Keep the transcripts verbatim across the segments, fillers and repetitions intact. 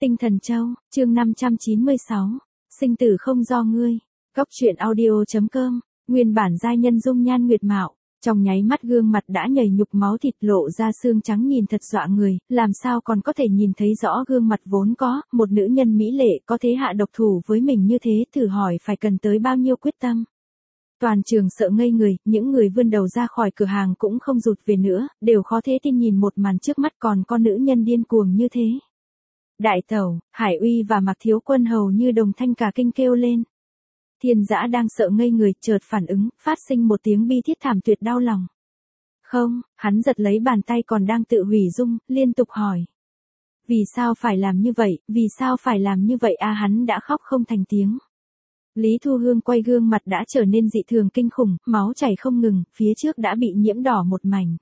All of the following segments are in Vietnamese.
Tinh Thần Châu, chương năm trăm chín mươi sáu, sinh tử không do ngươi. Góc truyện audio chấm com, nguyên bản giai nhân dung nhan nguyệt mạo, trong nháy mắt gương mặt đã nhầy nhục máu thịt lộ ra xương trắng nhìn thật dọa người, làm sao còn có thể nhìn thấy rõ gương mặt vốn có, một nữ nhân mỹ lệ có thế hạ độc thủ với mình như thế, thử hỏi phải cần tới bao nhiêu quyết tâm. Toàn trường sợ ngây người, những người vươn đầu ra khỏi cửa hàng cũng không rụt về nữa, đều khó thế tin nhìn một màn trước mắt còn con nữ nhân điên cuồng như thế. Đại tẩu, Hải Uy và Mạc Thiếu Quân hầu như đồng thanh cả kinh kêu lên. Thiên Dã đang sợ ngây người, chợt phản ứng, phát sinh một tiếng bi thiết thảm tuyệt đau lòng. Không, hắn giật lấy bàn tay còn đang tự hủy dung, liên tục hỏi. Vì sao phải làm như vậy, vì sao phải làm như vậy a hắn đã khóc không thành tiếng. Lý Thu Hương quay gương mặt đã trở nên dị thường kinh khủng, máu chảy không ngừng, phía trước đã bị nhiễm đỏ một mảnh.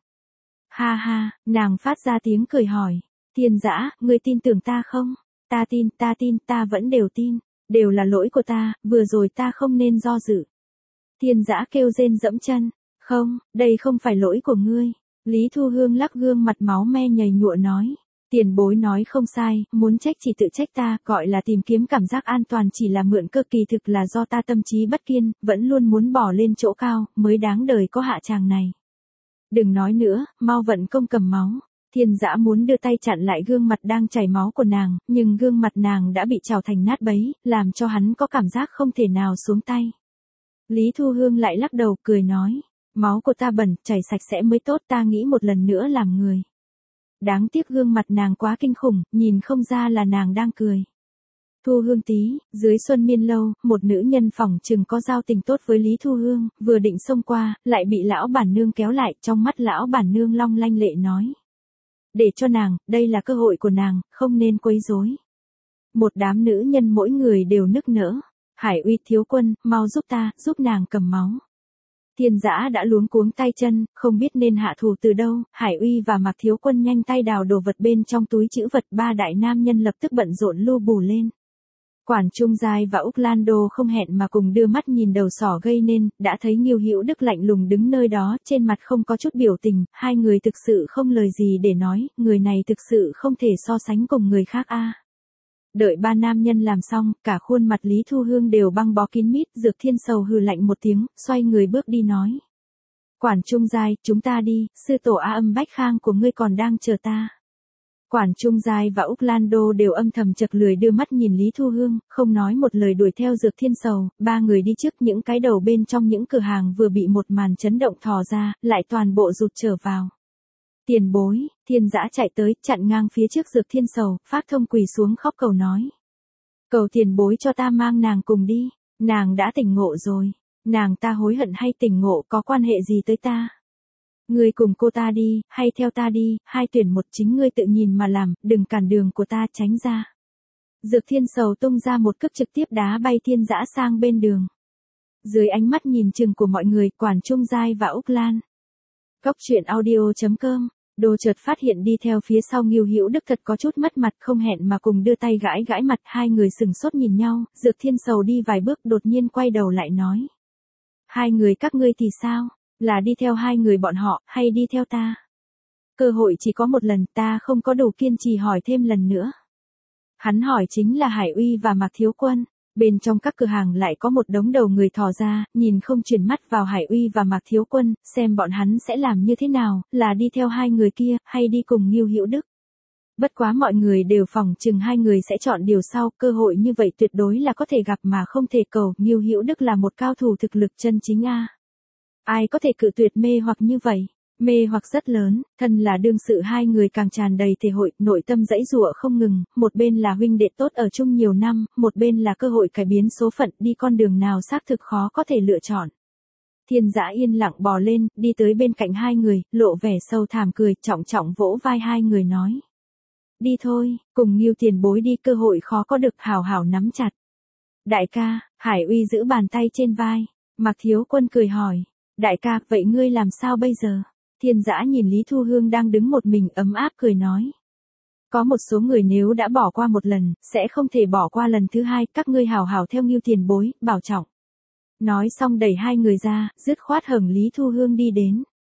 Ha ha, nàng phát ra tiếng cười hỏi. Thiên Dã, ngươi tin tưởng ta không? Ta tin, ta tin, ta vẫn đều tin. Đều là lỗi của ta, vừa rồi ta không nên do dự. Thiên Dã kêu rên dẫm chân. Không, đây không phải lỗi của ngươi. Lý Thu Hương lắc gương mặt máu me nhầy nhụa nói. Tiền bối nói không sai, muốn trách chỉ tự trách ta, gọi là tìm kiếm cảm giác an toàn chỉ là mượn cơ, kỳ thực là do ta tâm trí bất kiên, vẫn luôn muốn bỏ lên chỗ cao, mới đáng đời có hạ tràng này. Đừng nói nữa, mau vận công cầm máu. Thiên Dã muốn đưa tay chặn lại gương mặt đang chảy máu của nàng, nhưng gương mặt nàng đã bị trào thành nát bấy, làm cho hắn có cảm giác không thể nào xuống tay. Lý Thu Hương lại lắc đầu, cười nói, máu của ta bẩn, chảy sạch sẽ mới tốt, ta nghĩ một lần nữa làm người. Đáng tiếc gương mặt nàng quá kinh khủng, nhìn không ra là nàng đang cười. Thu Hương tí, dưới Xuân Miên Lâu, một nữ nhân phỏng chừng có giao tình tốt với Lý Thu Hương, vừa định xông qua, lại bị lão bản nương kéo lại, trong mắt lão bản nương long lanh lệ nói. Để cho nàng, đây là cơ hội của nàng, không nên quấy rối. Một đám nữ nhân mỗi người đều nức nở. Hải Uy thiếu quân, mau giúp ta, giúp nàng cầm máu. Thiên Dã đã luống cuống tay chân, không biết nên hạ thủ từ đâu, Hải Uy và Mạc Thiếu Quân nhanh tay đào đồ vật bên trong túi trữ vật, ba đại nam nhân lập tức bận rộn lu bù lên. Quản Trung Giai và Úc Lan Đô không hẹn mà cùng đưa mắt nhìn đầu sỏ gây nên, đã thấy Nghiêu Hữu Đức lạnh lùng đứng nơi đó, trên mặt không có chút biểu tình, hai người thực sự không lời gì để nói, người này thực sự không thể so sánh cùng người khác a. Đợi ba nam nhân làm xong, cả khuôn mặt Lý Thu Hương đều băng bó kín mít, Dược Thiên Sầu hừ lạnh một tiếng, xoay người bước đi nói. Quản Trung Giai, chúng ta đi, sư tổ A Âm Bách Khang của ngươi còn đang chờ ta. Quản Trung Giai và Úc Lan Đô đều âm thầm chật lười đưa mắt nhìn Lý Thu Hương, không nói một lời đuổi theo Dược Thiên Sầu, ba người đi trước, những cái đầu bên trong những cửa hàng vừa bị một màn chấn động thò ra, lại toàn bộ rụt trở vào. Tiền bối, Thiên Dã chạy tới, chặn ngang phía trước Dược Thiên Sầu, phát thông quỳ xuống khóc cầu nói. Cầu tiền bối cho ta mang nàng cùng đi, nàng đã tỉnh ngộ rồi, nàng ta hối hận hay tỉnh ngộ có quan hệ gì tới ta? Ngươi cùng cô ta đi, hay theo ta đi, hai tuyển một, chính ngươi tự nhìn mà làm, đừng cản đường của ta, tránh ra. Dược Thiên Sầu tung ra một cước trực tiếp đá bay Thiên Dã sang bên đường. Dưới ánh mắt nhìn chừng của mọi người, Quản Trung Giai và Úc Lan. Góc truyện audio chấm com, Đồ chợt phát hiện đi theo phía sau Nghiêu Hữu Đức thật có chút mất mặt, không hẹn mà cùng đưa tay gãi gãi mặt, hai người sừng sốt nhìn nhau, Dược Thiên Sầu đi vài bước đột nhiên quay đầu lại nói. Hai người các ngươi thì sao? Là đi theo hai người bọn họ, hay đi theo ta? Cơ hội chỉ có một lần, ta không có đủ kiên trì hỏi thêm lần nữa. Hắn hỏi chính là Hải Uy và Mạc Thiếu Quân. Bên trong các cửa hàng lại có một đống đầu người thò ra, nhìn không chuyển mắt vào Hải Uy và Mạc Thiếu Quân, xem bọn hắn sẽ làm như thế nào, là đi theo hai người kia, hay đi cùng Nghiêu Hữu Đức. Bất quá mọi người đều phỏng chừng hai người sẽ chọn điều sau, cơ hội như vậy tuyệt đối là có thể gặp mà không thể cầu, Nghiêu Hữu Đức là một cao thủ thực lực chân chính a. Ai có thể cự tuyệt mê hoặc như vậy? Mê hoặc rất lớn, thân là đương sự hai người càng tràn đầy thể hội, nội tâm dãy dụa không ngừng, một bên là huynh đệ tốt ở chung nhiều năm, một bên là cơ hội cải biến số phận, đi con đường nào xác thực khó có thể lựa chọn. Thiên Dã yên lặng bò lên, đi tới bên cạnh hai người, lộ vẻ sâu thẳm cười, trọng trọng vỗ vai hai người nói. Đi thôi, cùng Nghiêu tiền bối đi, cơ hội khó có được, hào hào nắm chặt. Đại ca, Hải Uy giữ bàn tay trên vai, Mạc Thiếu Quân cười hỏi. Đại ca, vậy ngươi làm sao bây giờ? Thiên Dã nhìn Lý Thu Hương đang đứng một mình ấm áp cười nói. Có một số người nếu đã bỏ qua một lần, sẽ không thể bỏ qua lần thứ hai, các ngươi hào hào theo Nghiêu tiền bối, bảo trọng. Nói xong đẩy hai người ra, dứt khoát hầm Lý Thu Hương đi đến.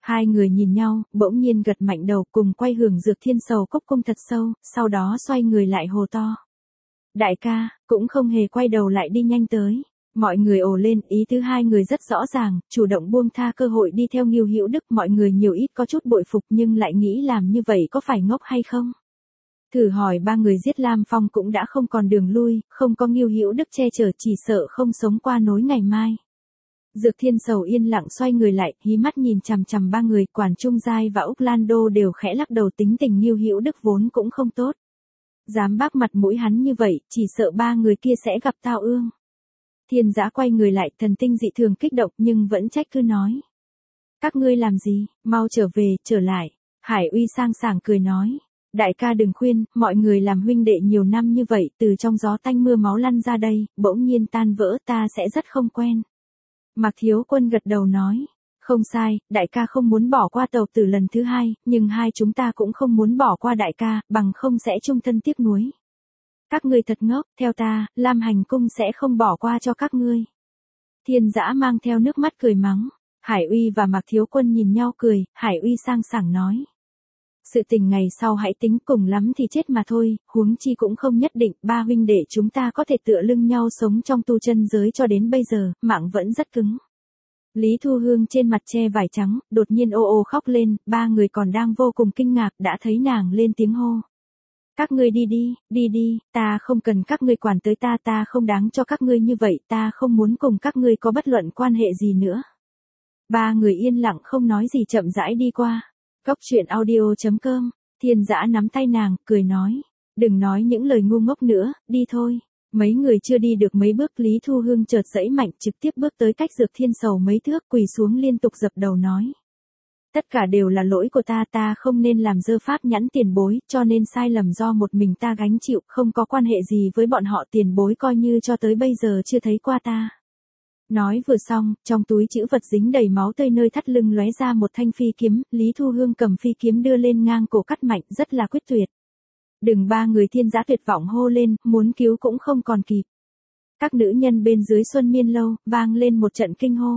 Hai người nhìn nhau, bỗng nhiên gật mạnh đầu cùng quay hưởng Dược Thiên Sầu cốc cung thật sâu, sau đó xoay người lại hồ to. Đại ca, cũng không hề quay đầu lại đi nhanh tới. Mọi người ồ lên, ý thứ hai người rất rõ ràng, chủ động buông tha cơ hội đi theo Ngưu Hữu Đức, mọi người nhiều ít có chút bội phục nhưng lại nghĩ làm như vậy có phải ngốc hay không? Thử hỏi ba người giết Lam Phong cũng đã không còn đường lui, không có Ngưu Hữu Đức che chở chỉ sợ không sống qua nối ngày mai. Dược Thiên Sầu yên lặng xoay người lại, hí mắt nhìn chằm chằm ba người, Quản Trung Giai và Úc Lan Đô đều khẽ lắc đầu, tính tình Ngưu Hữu Đức vốn cũng không tốt. Dám bác mặt mũi hắn như vậy, chỉ sợ ba người kia sẽ gặp tao ương. Thiên Dã quay người lại, thần tinh dị thường kích động nhưng vẫn trách cứ nói. Các ngươi làm gì, mau trở về, trở lại. Hải Uy sang sảng cười nói. Đại ca đừng khuyên, mọi người làm huynh đệ nhiều năm như vậy, từ trong gió tanh mưa máu lăn ra đây, bỗng nhiên tan vỡ ta sẽ rất không quen. Mạc Thiếu Quân gật đầu nói. Không sai, đại ca không muốn bỏ qua tàu tử lần thứ hai, nhưng hai chúng ta cũng không muốn bỏ qua đại ca, bằng không sẽ chung thân tiếc nuối. Các ngươi thật ngốc, theo ta, Lam Hành Cung sẽ không bỏ qua cho các ngươi. Thiên Dã mang theo nước mắt cười mắng. Hải Uy và Mạc Thiếu Quân nhìn nhau cười, Hải Uy sang sảng nói. Sự tình ngày sau hãy tính, cùng lắm thì chết mà thôi, huống chi cũng không nhất định, ba huynh đệ chúng ta có thể tựa lưng nhau sống trong tu chân giới cho đến bây giờ, mạng vẫn rất cứng. Lý Thu Hương trên mặt che vải trắng, đột nhiên ô ô khóc lên, ba người còn đang vô cùng kinh ngạc đã thấy nàng lên tiếng hô. Các ngươi đi đi, đi đi, ta không cần các ngươi quản tới ta, ta không đáng cho các ngươi như vậy, ta không muốn cùng các ngươi có bất luận quan hệ gì nữa. Ba người yên lặng không nói gì chậm rãi đi qua. Cốc truyện audio chấm com, Thiên Dã nắm tay nàng, cười nói. Đừng nói những lời ngu ngốc nữa, đi thôi. Mấy người chưa đi được mấy bước, Lý Thu Hương chợt giãy mạnh trực tiếp bước tới cách Dược Thiên Sầu mấy thước, quỳ xuống liên tục dập đầu nói. Tất cả đều là lỗi của ta, ta không nên làm dơ pháp nhãn tiền bối, cho nên sai lầm do một mình ta gánh chịu, không có quan hệ gì với bọn họ, tiền bối coi như cho tới bây giờ chưa thấy qua ta. Nói vừa xong, trong túi trữ vật dính đầy máu tươi nơi thắt lưng lóe ra một thanh phi kiếm, Lý Thu Hương cầm phi kiếm đưa lên ngang cổ cắt mạnh, rất là quyết tuyệt. Đừng, ba người Thiên Dã tuyệt vọng hô lên, muốn cứu cũng không còn kịp. Các nữ nhân bên dưới Xuân Miên Lâu, vang lên một trận kinh hô.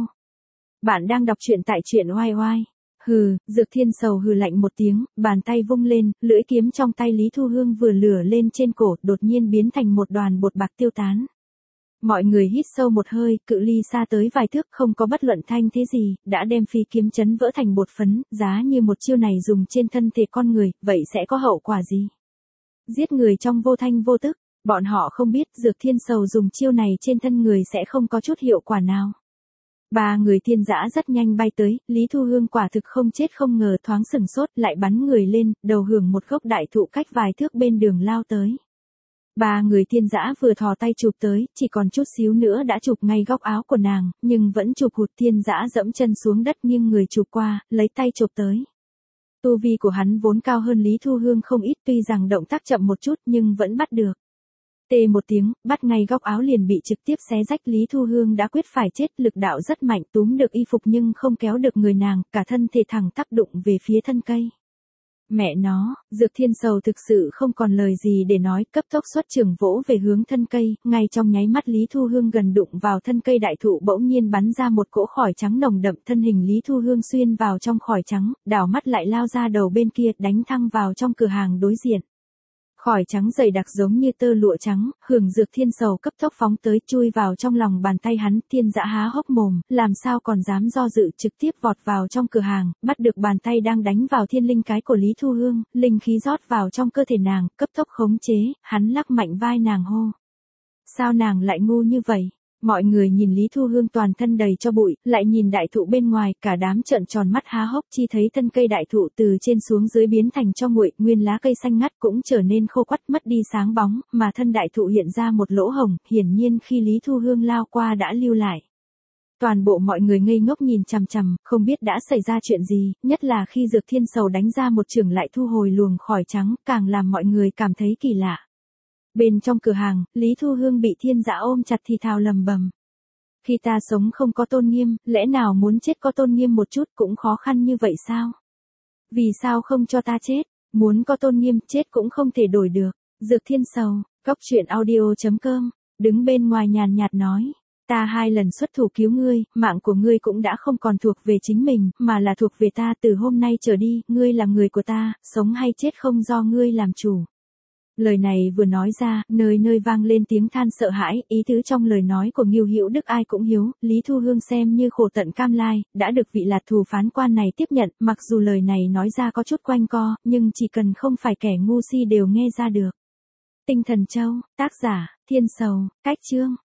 Bạn đang đọc truyện tại truyện oai oai. Hừ, Dược Thiên Sầu hừ lạnh một tiếng, bàn tay vung lên, lưỡi kiếm trong tay Lý Thu Hương vừa lửa lên trên cổ, đột nhiên biến thành một đoàn bột bạc tiêu tán. Mọi người hít sâu một hơi, cự ly xa tới vài thước không có bất luận thanh thế gì, đã đem phi kiếm chấn vỡ thành bột phấn, giá như một chiêu này dùng trên thân thể con người, vậy sẽ có hậu quả gì? Giết người trong vô thanh vô tức, bọn họ không biết Dược Thiên Sầu dùng chiêu này trên thân người sẽ không có chút hiệu quả nào. Ba người Thiên Dã rất nhanh bay tới, Lý Thu Hương quả thực không chết không ngờ, thoáng sừng sốt lại bắn người lên, đầu hưởng một gốc đại thụ cách vài thước bên đường lao tới. Ba người Thiên Dã vừa thò tay chụp tới, chỉ còn chút xíu nữa đã chụp ngay góc áo của nàng, nhưng vẫn chụp hụt. Thiên Dã dẫm chân xuống đất nghiêng người chụp qua, lấy tay chụp tới. Tu vi của hắn vốn cao hơn Lý Thu Hương không ít, tuy rằng động tác chậm một chút nhưng vẫn bắt được. Tê một tiếng, bắt ngay góc áo liền bị trực tiếp xé rách, Lý Thu Hương đã quyết phải chết, lực đạo rất mạnh, túm được y phục nhưng không kéo được người nàng, cả thân thể thẳng tắp đụng về phía thân cây. Mẹ nó, Dược Thiên Sầu thực sự không còn lời gì để nói, cấp tốc xuất trường vỗ về hướng thân cây, ngay trong nháy mắt Lý Thu Hương gần đụng vào thân cây đại thụ bỗng nhiên bắn ra một cỗ khói trắng nồng đậm, thân hình Lý Thu Hương xuyên vào trong khói trắng, đảo mắt lại lao ra đầu bên kia, đánh thăng vào trong cửa hàng đối diện. Khói trắng dày đặc giống như tơ lụa trắng, hưởng Dược Thiên Sầu cấp tốc phóng tới, chui vào trong lòng bàn tay hắn. Thiên Dã há hốc mồm, làm sao còn dám do dự, trực tiếp vọt vào trong cửa hàng, bắt được bàn tay đang đánh vào thiên linh cái của Lý Thu Hương, linh khí rót vào trong cơ thể nàng, cấp tốc khống chế, hắn lắc mạnh vai nàng hô. Sao nàng lại ngu như vậy? Mọi người nhìn Lý Thu Hương toàn thân đầy cho bụi, lại nhìn đại thụ bên ngoài, cả đám trợn tròn mắt há hốc, chi thấy thân cây đại thụ từ trên xuống dưới biến thành tro nguội, nguyên lá cây xanh ngắt cũng trở nên khô quắt mất đi sáng bóng, mà thân đại thụ hiện ra một lỗ hồng, hiển nhiên khi Lý Thu Hương lao qua đã lưu lại. Toàn bộ mọi người ngây ngốc nhìn chằm chằm, không biết đã xảy ra chuyện gì, nhất là khi Dược Thiên Sầu đánh ra một chưởng lại thu hồi luồng khói trắng, càng làm mọi người cảm thấy kỳ lạ. Bên trong cửa hàng, Lý Thu Hương bị Thiên Dã ôm chặt thì thào lầm bầm. Khi ta sống không có tôn nghiêm, lẽ nào muốn chết có tôn nghiêm một chút cũng khó khăn như vậy sao? Vì sao không cho ta chết? Muốn có tôn nghiêm, chết cũng không thể đổi được. Dược Thiên Sầu, Cốc truyện audio chấm com, đứng bên ngoài nhàn nhạt nói. Ta hai lần xuất thủ cứu ngươi, mạng của ngươi cũng đã không còn thuộc về chính mình, mà là thuộc về ta từ hôm nay trở đi, ngươi là người của ta, sống hay chết không do ngươi làm chủ. Lời này vừa nói ra, nơi nơi vang lên tiếng than sợ hãi, ý tứ trong lời nói của Ngưu Hữu Đức ai cũng hiếu, Lý Thu Hương xem như khổ tận cam lai, đã được vị lạt thù phán quan này tiếp nhận, mặc dù lời này nói ra có chút quanh co, nhưng chỉ cần không phải kẻ ngu si đều nghe ra được. Tinh Thần Châu, tác giả, Thiên Sầu, cách chương.